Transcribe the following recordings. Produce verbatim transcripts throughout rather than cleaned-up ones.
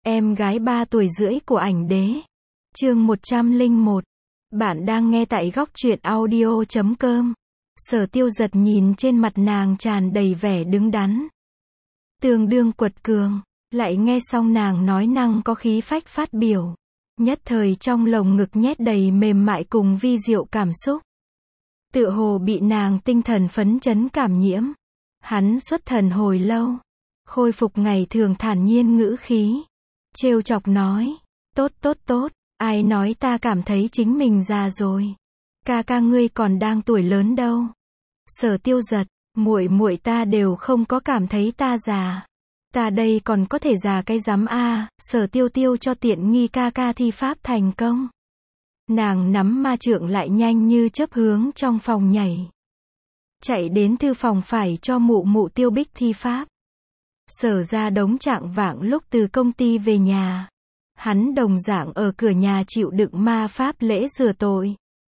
Em gái ba tuổi rưỡi của ảnh đế. Chương một trăm lẻ một. Bạn đang nghe tại góc truyện audio chấm com. Sở Tiêu giật nhìn trên mặt nàng tràn đầy vẻ đứng đắn. Tương đương quật cường, lại nghe xong nàng nói năng có khí phách phát biểu. Nhất thời trong lồng ngực nhét đầy mềm mại cùng vi diệu cảm xúc. Tựa hồ bị nàng tinh thần phấn chấn cảm nhiễm. Hắn xuất thần hồi lâu, khôi phục ngày thường thản nhiên ngữ khí. Trêu chọc nói, tốt tốt tốt, ai nói ta cảm thấy chính mình già rồi. Ca ca ngươi còn đang tuổi lớn đâu. Sở Tiêu giật, muội muội ta đều không có cảm thấy ta già. Ta đây còn có thể già cái rắm a. Sở Tiêu Tiêu cho tiện nghi ca ca thi pháp thành công. Nàng nắm ma trượng lại nhanh như chớp hướng trong phòng nhảy. Chạy đến thư phòng phải cho mụ mụ Tiêu Bích thi pháp. Sở ra đống trạng vạng lúc từ công ty về nhà. Hắn đồng dạng ở cửa nhà chịu đựng ma pháp lễ rửa tội.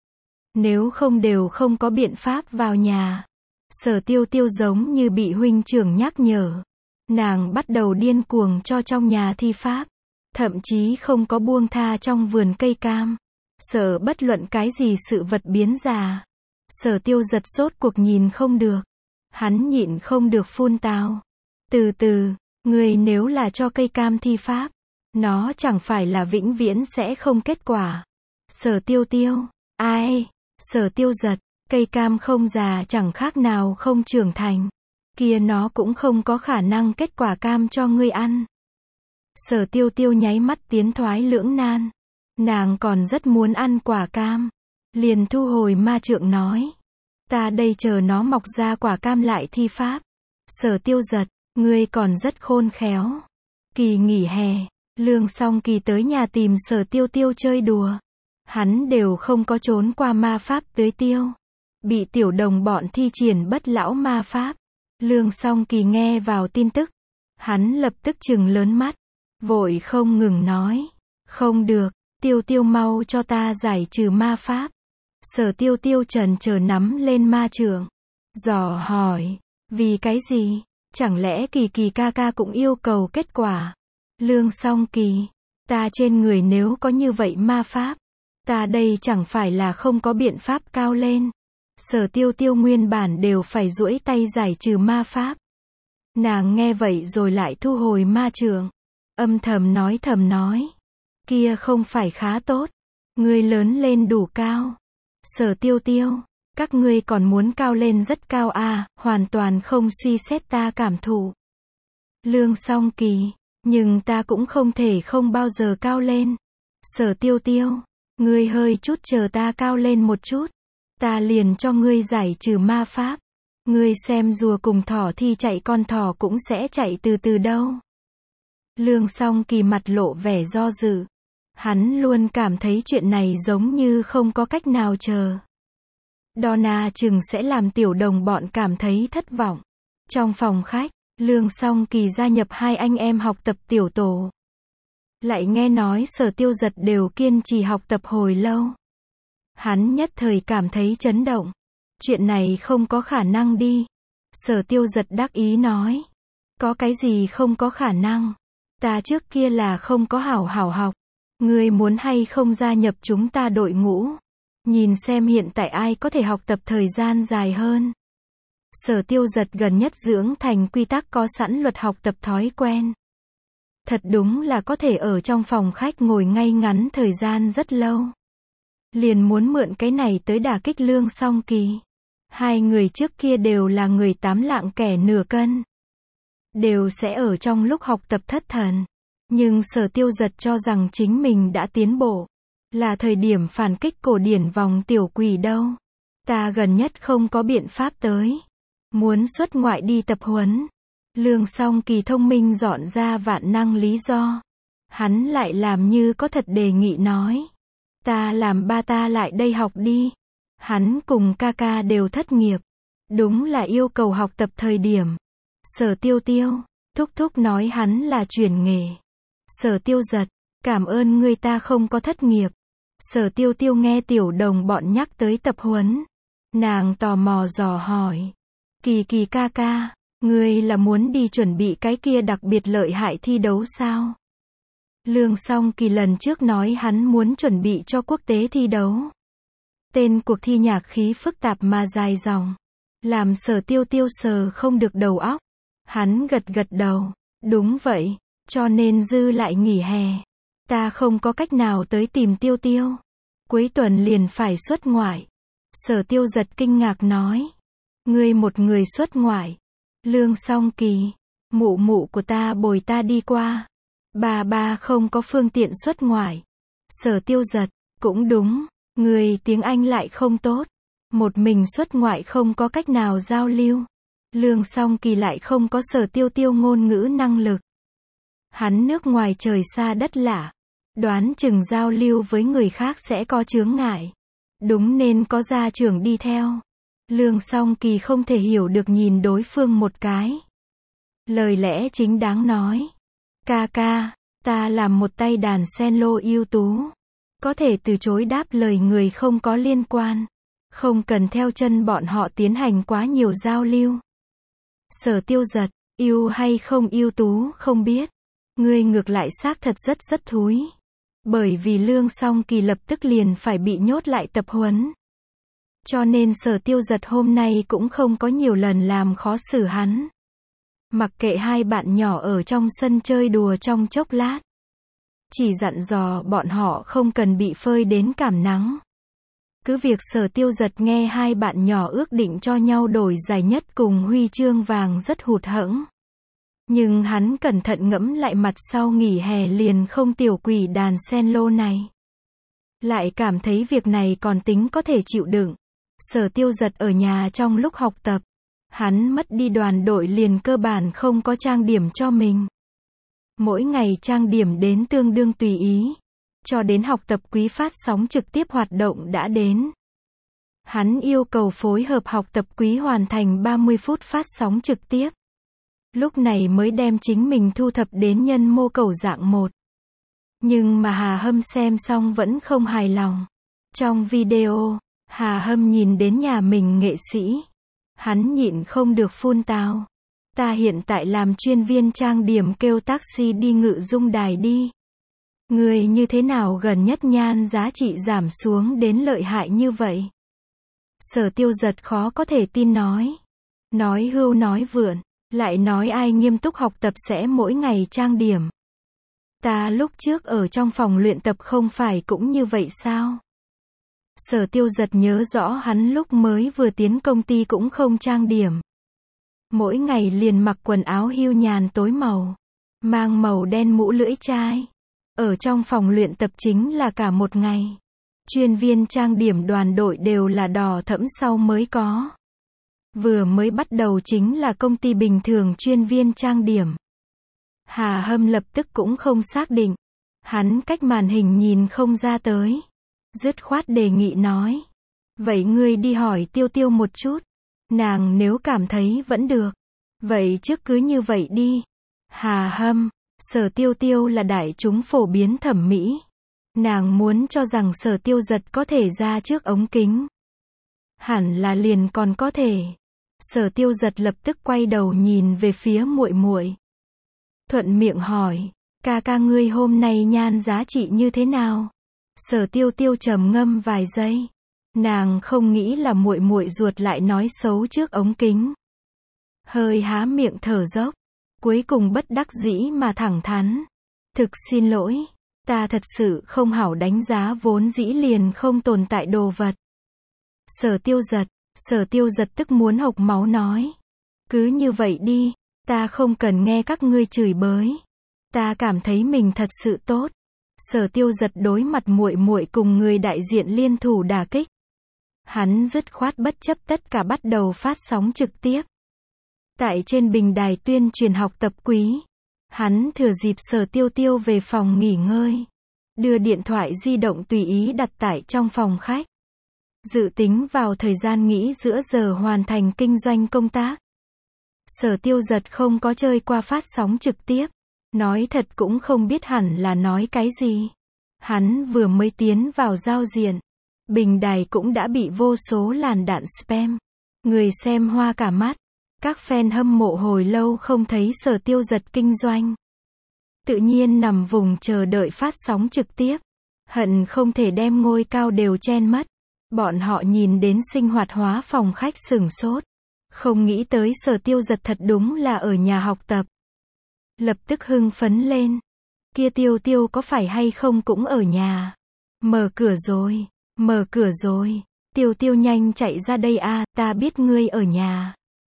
Nếu không đều không có biện pháp vào nhà. Sở Tiêu Tiêu giống như bị huynh trưởng nhắc nhở. Nàng bắt đầu điên cuồng cho trong nhà thi pháp. Thậm chí không có buông tha trong vườn cây cam. Sợ bất luận cái gì sự vật biến già. Sở Tiêu giật sốt cuộc nhìn không được. Hắn nhịn không được phun tào. Từ từ, người nếu là cho cây cam thi pháp, nó chẳng phải là vĩnh viễn sẽ không kết quả. Sở Tiêu Tiêu, ai? Sở Tiêu giật, cây cam không già chẳng khác nào không trưởng thành. Kia nó cũng không có khả năng kết quả cam cho ngươi ăn. Sở Tiêu Tiêu nháy mắt tiến thoái lưỡng nan. Nàng còn rất muốn ăn quả cam. Liền thu hồi ma trượng nói. Ta đây chờ nó mọc ra quả cam lại thi pháp. Sở Tiêu giật, ngươi còn rất khôn khéo. Kỳ nghỉ hè, Lương Song Kỳ tới nhà tìm Sở Tiêu Tiêu chơi đùa. Hắn đều không có trốn qua ma pháp tưới tiêu. Bị tiểu đồng bọn thi triển bất lão ma pháp. Lương Song Kỳ nghe vào tin tức. Hắn lập tức trừng lớn mắt. Vội không ngừng nói. Không được, Tiêu Tiêu mau cho ta giải trừ ma pháp. Sở Tiêu Tiêu trần chờ nắm lên ma trượng. Dò hỏi. Vì cái gì? Chẳng lẽ Kỳ Kỳ ca ca cũng yêu cầu kết quả? Lương Song Kỳ. Ta trên người nếu có như vậy ma pháp. Ta đây chẳng phải là không có biện pháp cao lên. Sở Tiêu Tiêu nguyên bản đều phải duỗi tay giải trừ ma pháp. Nàng nghe vậy rồi lại thu hồi ma trượng. Âm thầm nói thầm nói. Kia không phải khá tốt. Ngươi lớn lên đủ cao. Sở Tiêu Tiêu. Các ngươi còn muốn cao lên rất cao à, hoàn toàn không suy xét ta cảm thụ. Lương Song Kỳ. Nhưng ta cũng không thể không bao giờ cao lên. Sở Tiêu Tiêu. Ngươi hơi chút chờ ta cao lên một chút. Ta liền cho ngươi giải trừ ma pháp. Ngươi xem rùa cùng thỏ thi chạy con thỏ cũng sẽ chạy từ từ đâu. Lương Song Kỳ mặt lộ vẻ do dự. Hắn luôn cảm thấy chuyện này giống như không có cách nào chờ. Donna chừng sẽ làm tiểu đồng bọn cảm thấy thất vọng. Trong phòng khách, Lương Song Kỳ gia nhập hai anh em học tập tiểu tổ. Lại nghe nói Sở Tiêu giật đều kiên trì học tập hồi lâu. Hắn nhất thời cảm thấy chấn động. Chuyện này không có khả năng đi. Sở Tiêu giật đắc ý nói. Có cái gì không có khả năng? Ta trước kia là không có hảo hảo học. Ngươi muốn hay không gia nhập chúng ta đội ngũ? Nhìn xem hiện tại ai có thể học tập thời gian dài hơn. Sở Tiêu giật gần nhất dưỡng thành quy tắc có sẵn luật học tập thói quen. Thật đúng là có thể ở trong phòng khách ngồi ngay ngắn thời gian rất lâu. Liền muốn mượn cái này tới đả kích Lương Song Kỳ. Hai người trước kia đều là người tám lạng kẻ nửa cân. Đều sẽ ở trong lúc học tập thất thần. Nhưng Sở Tiêu giật cho rằng chính mình đã tiến bộ. Là thời điểm phản kích cổ điển vòng tiểu quỷ đâu. Ta gần nhất không có biện pháp tới. Muốn xuất ngoại đi tập huấn. Lương Song Kỳ thông minh dọn ra vạn năng lý do. Hắn lại làm như có thật đề nghị nói. Ta làm ba ta lại đây học đi. Hắn cùng ca ca đều thất nghiệp. Đúng là yêu cầu học tập thời điểm. Sở Tiêu Tiêu, thúc thúc nói hắn là chuyển nghề. Sở Tiêu giật, cảm ơn ngươi ta không có thất nghiệp. Sở Tiêu Tiêu nghe tiểu đồng bọn nhắc tới tập huấn. Nàng tò mò dò hỏi. Kỳ Kỳ ca ca, ngươi là muốn đi chuẩn bị cái kia đặc biệt lợi hại thi đấu sao? Lương Song Kỳ lần trước nói hắn muốn chuẩn bị cho quốc tế thi đấu. Tên cuộc thi nhạc khí phức tạp mà dài dòng. Làm Sở Tiêu Tiêu sờ không được đầu óc. Hắn gật gật đầu. Đúng vậy, cho nên Dư lại nghỉ hè. Ta không có cách nào tới tìm Tiêu Tiêu. Cuối tuần liền phải xuất ngoại. Sở Tiêu giật kinh ngạc nói. Ngươi một người xuất ngoại. Lương Song Kỳ. Mụ mụ của ta bồi ta đi qua. Bà ba không có phương tiện xuất ngoại. Sở Tiêu giật. Cũng đúng. Người tiếng Anh lại không tốt. Một mình xuất ngoại không có cách nào giao lưu. Lương Song Kỳ lại không có Sở Tiêu Tiêu ngôn ngữ năng lực. Hắn nước ngoài trời xa đất lạ. Đoán chừng giao lưu với người khác sẽ có chướng ngại. Đúng nên có gia trưởng đi theo. Lương Song Kỳ không thể hiểu được nhìn đối phương một cái. Lời lẽ chính đáng nói. Ca ca, ta làm một tay đàn cello ưu tú. Có thể từ chối đáp lời người không có liên quan. Không cần theo chân bọn họ tiến hành quá nhiều giao lưu. Sở Tiêu giật, yêu hay không ưu tú không biết. Ngươi ngược lại xác thật rất rất thúi. Bởi vì Lương Song Kỳ lập tức liền phải bị nhốt lại tập huấn. Cho nên Sở Tiêu giật hôm nay cũng không có nhiều lần làm khó xử hắn. Mặc kệ hai bạn nhỏ ở trong sân chơi đùa trong chốc lát. Chỉ dặn dò bọn họ không cần bị phơi đến cảm nắng. Cứ việc Sở Tiêu giật nghe hai bạn nhỏ ước định cho nhau đổi giải nhất cùng huy chương vàng rất hụt hẫng. Nhưng hắn cẩn thận ngẫm lại mặt sau nghỉ hè liền không tiểu quỷ đàn cello này. Lại cảm thấy việc này còn tính có thể chịu đựng. Sở Tiêu giật ở nhà trong lúc học tập. Hắn mất đi đoàn đội liền cơ bản không có trang điểm cho mình. Mỗi ngày trang điểm đến tương đương tùy ý. Cho đến học tập quý phát sóng trực tiếp hoạt động đã đến. Hắn yêu cầu phối hợp học tập quý hoàn thành ba mươi phút phát sóng trực tiếp. Lúc này mới đem chính mình thu thập đến nhân mô cầu dạng một. Nhưng mà Hà Hâm xem xong vẫn không hài lòng. Trong video, Hà Hâm nhìn đến nhà mình nghệ sĩ. Hắn nhịn không được phun tào. Ta hiện tại làm chuyên viên trang điểm kêu taxi đi Ngự Dung Đài đi. Người như thế nào gần nhất nhan giá trị giảm xuống đến lợi hại như vậy? Sở Tiêu giật khó có thể tin nói. Nói hưu nói vượn. Lại nói ai nghiêm túc học tập sẽ mỗi ngày trang điểm. Ta lúc trước ở trong phòng luyện tập không phải cũng như vậy sao? Sở Tiêu giật nhớ rõ hắn lúc mới vừa tiến công ty cũng không trang điểm. Mỗi ngày liền mặc quần áo hưu nhàn tối màu. Mang màu đen mũ lưỡi chai. Ở trong phòng luyện tập chính là cả một ngày. Chuyên viên trang điểm đoàn đội đều là đỏ thẫm sau mới có. Vừa mới bắt đầu chính là công ty bình thường chuyên viên trang điểm. Hà Hâm lập tức cũng không xác định. Hắn cách màn hình nhìn không ra tới. Dứt khoát đề nghị nói. Vậy ngươi đi hỏi Tiêu Tiêu một chút. Nàng nếu cảm thấy vẫn được. Vậy trước cứ như vậy đi. Hà Hâm, Sở Tiêu Tiêu là đại chúng phổ biến thẩm mỹ. Nàng muốn cho rằng Sở Tiêu giật có thể ra trước ống kính. Hẳn là liền còn có thể. Sở Tiêu giật lập tức quay đầu nhìn về phía muội muội. Thuận miệng hỏi, ca ca ngươi hôm nay nhan giá trị như thế nào? Sở Tiêu Tiêu trầm ngâm vài giây. Nàng không nghĩ là muội muội ruột lại nói xấu trước ống kính. Hơi há miệng thở dốc. Cuối cùng bất đắc dĩ mà thẳng thắn. Thực xin lỗi, ta thật sự không hảo đánh giá vốn dĩ liền không tồn tại đồ vật. Sở Tiêu giật, Sở Tiêu giật tức muốn hộc máu nói. Cứ như vậy đi, ta không cần nghe các ngươi chửi bới. Ta cảm thấy mình thật sự tốt. Sở Tiêu giật đối mặt muội muội cùng người đại diện liên thủ đả kích. Hắn dứt khoát bất chấp tất cả bắt đầu phát sóng trực tiếp. Tại trên bình đài tuyên truyền học tập quý. Hắn thừa dịp Sở Tiêu Tiêu về phòng nghỉ ngơi. Đưa điện thoại di động tùy ý đặt tải trong phòng khách. Dự tính vào thời gian nghỉ giữa giờ hoàn thành kinh doanh công tác. Sở Tiêu giật không có chơi qua phát sóng trực tiếp. Nói thật cũng không biết hẳn là nói cái gì. Hắn vừa mới tiến vào giao diện. Bình đài cũng đã bị vô số làn đạn spam. Người xem hoa cả mắt. Các fan hâm mộ hồi lâu không thấy Sở Tiêu giật kinh doanh. tự nhiên nằm vùng chờ đợi phát sóng trực tiếp. Hận không thể đem ngôi cao đều chen mất. Bọn họ nhìn đến sinh hoạt hóa phòng khách sửng sốt. Không nghĩ tới Sở Tiêu Giật thật đúng là ở nhà học tập. Lập tức hưng phấn lên. Kia Tiêu Tiêu có phải hay không cũng ở nhà. Mở cửa rồi, mở cửa rồi. Tiêu Tiêu nhanh chạy ra đây a, ta biết ngươi ở nhà.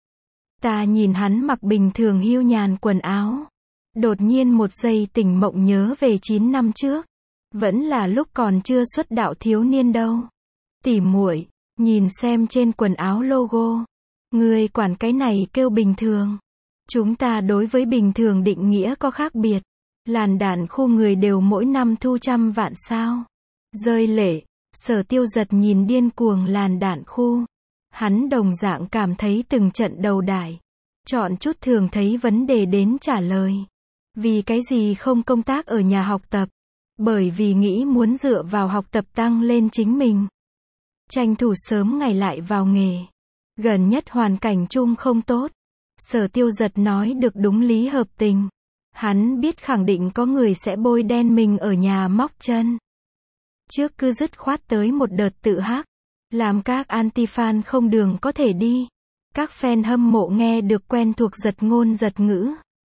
Ta nhìn hắn mặc bình thường hiu nhàn quần áo. Đột nhiên một giây tỉnh mộng nhớ về chín năm trước. Vẫn là lúc còn chưa xuất đạo thiếu niên đâu. Tỉ muội, nhìn xem trên quần áo logo. Ngươi quản cái này kêu bình thường. Chúng ta đối với bình thường định nghĩa có khác biệt. Làn đạn khu người đều mỗi năm thu trăm vạn sao. Rơi lệ, Sở Tiêu Giật nhìn điên cuồng làn đạn khu. Hắn đồng dạng cảm thấy từng trận đầu đài. Chọn chút thường thấy vấn đề đến trả lời. Vì cái gì không công tác ở nhà học tập? Bởi vì nghĩ muốn dựa vào học tập tăng lên chính mình. Tranh thủ sớm ngày lại vào nghề. Gần nhất hoàn cảnh chung không tốt. Sở Tiêu Giật nói được đúng lý hợp tình. Hắn biết khẳng định có người sẽ bôi đen mình ở nhà móc chân. Trước cứ dứt khoát tới một đợt tự hắc. Làm các anti-fan không đường có thể đi. Các fan hâm mộ nghe được quen thuộc giật ngôn giật ngữ.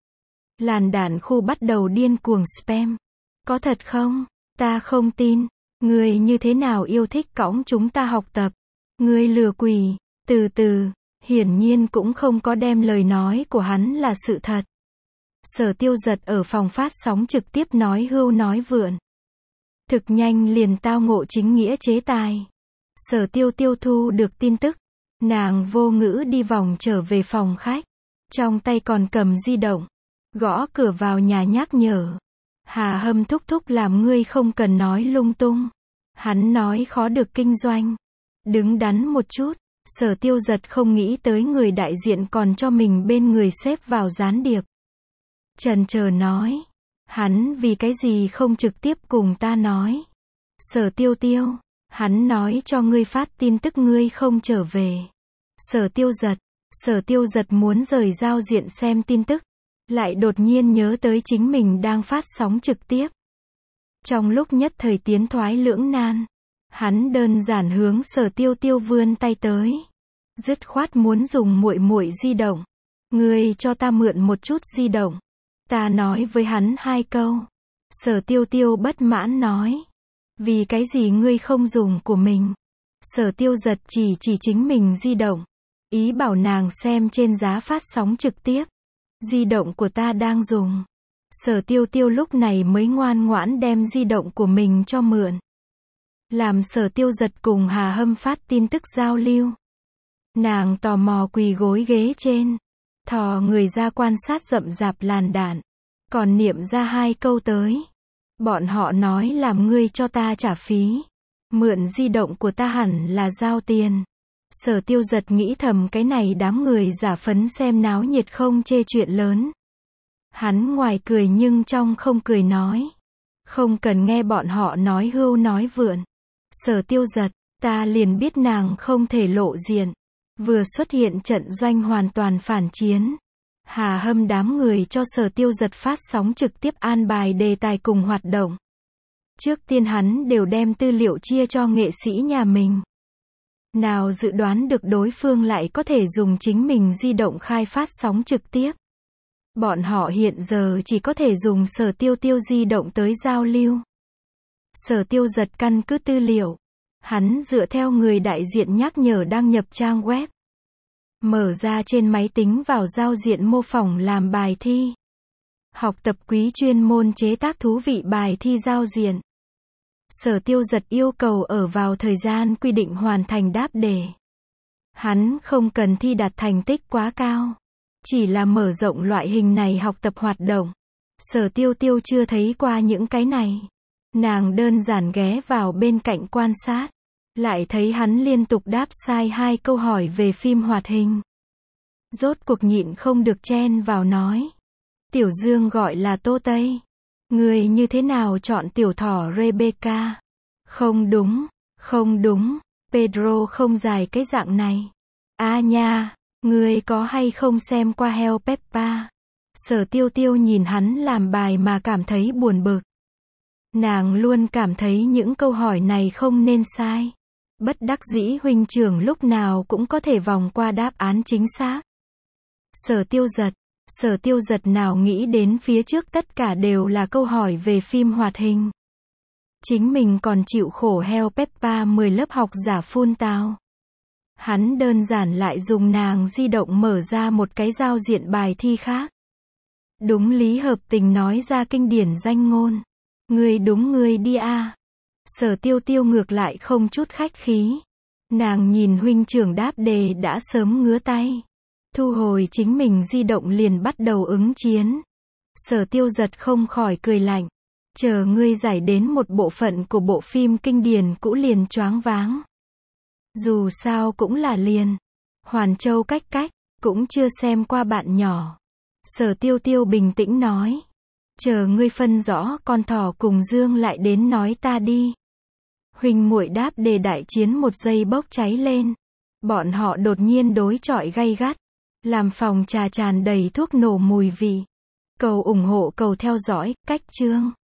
Làn đạn khu bắt đầu điên cuồng spam. Có thật không? Ta không tin. Ngươi như thế nào yêu thích cõng chúng ta học tập? Ngươi lừa quỷ. Từ từ, hiển nhiên cũng không có đem lời nói của hắn là sự thật. Sở Tiêu Giật ở phòng phát sóng trực tiếp nói hưu nói vượn. Thực nhanh liền tao ngộ chính nghĩa chế tài. Sở Tiêu Tiêu thu được tin tức. Nàng vô ngữ đi vòng trở về phòng khách. Trong tay còn cầm di động. Gõ cửa vào nhà nhắc nhở. Hà Hâm thúc thúc làm ngươi không cần nói lung tung. Hắn nói khó được kinh doanh. Đứng đắn một chút. Sở Tiêu Giật không nghĩ tới người đại diện còn cho mình bên người xếp vào gián điệp. Chần chờ nói. Hắn vì cái gì không trực tiếp cùng ta nói. Sở Tiêu Tiêu. Hắn nói cho ngươi phát tin tức ngươi không trở về. Sở Tiêu Giật. Sở Tiêu Giật muốn rời giao diện xem tin tức. Lại đột nhiên nhớ tới chính mình đang phát sóng trực tiếp. Trong lúc nhất thời tiến thoái lưỡng nan. Hắn đơn giản hướng Sở Tiêu Tiêu vươn tay tới. Dứt khoát muốn dùng muội muội di động. Ngươi cho ta mượn một chút di động. Ta nói với hắn hai câu. Sở Tiêu Tiêu bất mãn nói. Vì cái gì ngươi không dùng của mình? Sở Tiêu Giật chỉ chỉ chính mình di động. Ý bảo nàng xem trên giá phát sóng trực tiếp. Di động của ta đang dùng. Sở Tiêu Tiêu lúc này mới ngoan ngoãn đem di động của mình cho mượn. Làm Sở Tiêu Giật cùng Hà Hâm phát tin tức giao lưu. Nàng tò mò quỳ gối ghế trên. Thò người ra quan sát rậm rạp làn đạn. Còn niệm ra hai câu tới. Bọn họ nói làm ngươi cho ta trả phí. Mượn di động của ta hẳn là giao tiền. Sở Tiêu Giật nghĩ thầm cái này đám người giả phấn xem náo nhiệt không chê chuyện lớn. Hắn ngoài cười nhưng trong không cười nói. Không cần nghe bọn họ nói hưu nói vượn. Sở Tiêu Giật, ta liền biết nàng không thể lộ diện. Vừa xuất hiện trận doanh hoàn toàn phản chiến. Hà Hâm đám người cho Sở Tiêu Giật phát sóng trực tiếp an bài đề tài cùng hoạt động. Trước tiên hắn đều đem tư liệu chia cho nghệ sĩ nhà mình. Nào dự đoán được đối phương lại có thể dùng chính mình di động khai phát sóng trực tiếp. Bọn họ hiện giờ chỉ có thể dùng Sở Tiêu Tiêu di động tới giao lưu. Sở Tiêu Giật căn cứ tư liệu. Hắn dựa theo người đại diện nhắc nhở đăng nhập trang web. Mở ra trên máy tính vào giao diện mô phỏng làm bài thi. Học tập quý chuyên môn chế tác thú vị bài thi giao diện. Sở Tiêu Giật yêu cầu ở vào thời gian quy định hoàn thành đáp đề. Hắn không cần thi đạt thành tích quá cao. Chỉ là mở rộng loại hình này học tập hoạt động. Sở Tiêu Tiêu chưa thấy qua những cái này. Nàng đơn giản ghé vào bên cạnh quan sát. Lại thấy hắn liên tục đáp sai hai câu hỏi về phim hoạt hình. Rốt cuộc nhịn không được chen vào nói. Tiểu Dương gọi là Tô Tây. Người như thế nào chọn tiểu thỏ Rebecca? Không đúng, không đúng, Pedro không dài cái dạng này. A nha, người có hay không xem qua Hell Peppa? Sở Tiêu Tiêu nhìn hắn làm bài mà cảm thấy buồn bực. Nàng luôn cảm thấy những câu hỏi này không nên sai. Bất đắc dĩ huynh trưởng lúc nào cũng có thể vòng qua đáp án chính xác. Sở Tiêu Giật, Sở Tiêu Giật nào nghĩ đến phía trước tất cả đều là câu hỏi về phim hoạt hình. Chính mình còn chịu khổ heo Peppa mười lớp học giả phun tao. Hắn đơn giản lại dùng nàng di động mở ra một cái giao diện bài thi khác. Đúng lý hợp tình nói ra kinh điển danh ngôn. Ngươi đúng ngươi đi a. Sở Tiêu Tiêu ngược lại không chút khách khí. Nàng nhìn huynh trưởng đáp đề đã sớm ngứa tay. Thu hồi chính mình di động liền bắt đầu ứng chiến. Sở Tiêu Giật không khỏi cười lạnh. Chờ ngươi giải đến một bộ phận của bộ phim kinh điển cũ liền choáng váng. Dù sao cũng là liền. Hoàn Châu cách cách, cũng chưa xem qua bạn nhỏ. Sở Tiêu Tiêu bình tĩnh nói. Chờ ngươi phân rõ con thỏ cùng dương lại đến nói ta đi. Huynh muội đáp đề đại chiến một giây bốc cháy lên. Bọn họ đột nhiên đối chọi gay gắt. Làm phòng trà tràn đầy thuốc nổ mùi vị. Cầu ủng hộ cầu theo dõi, cách chương.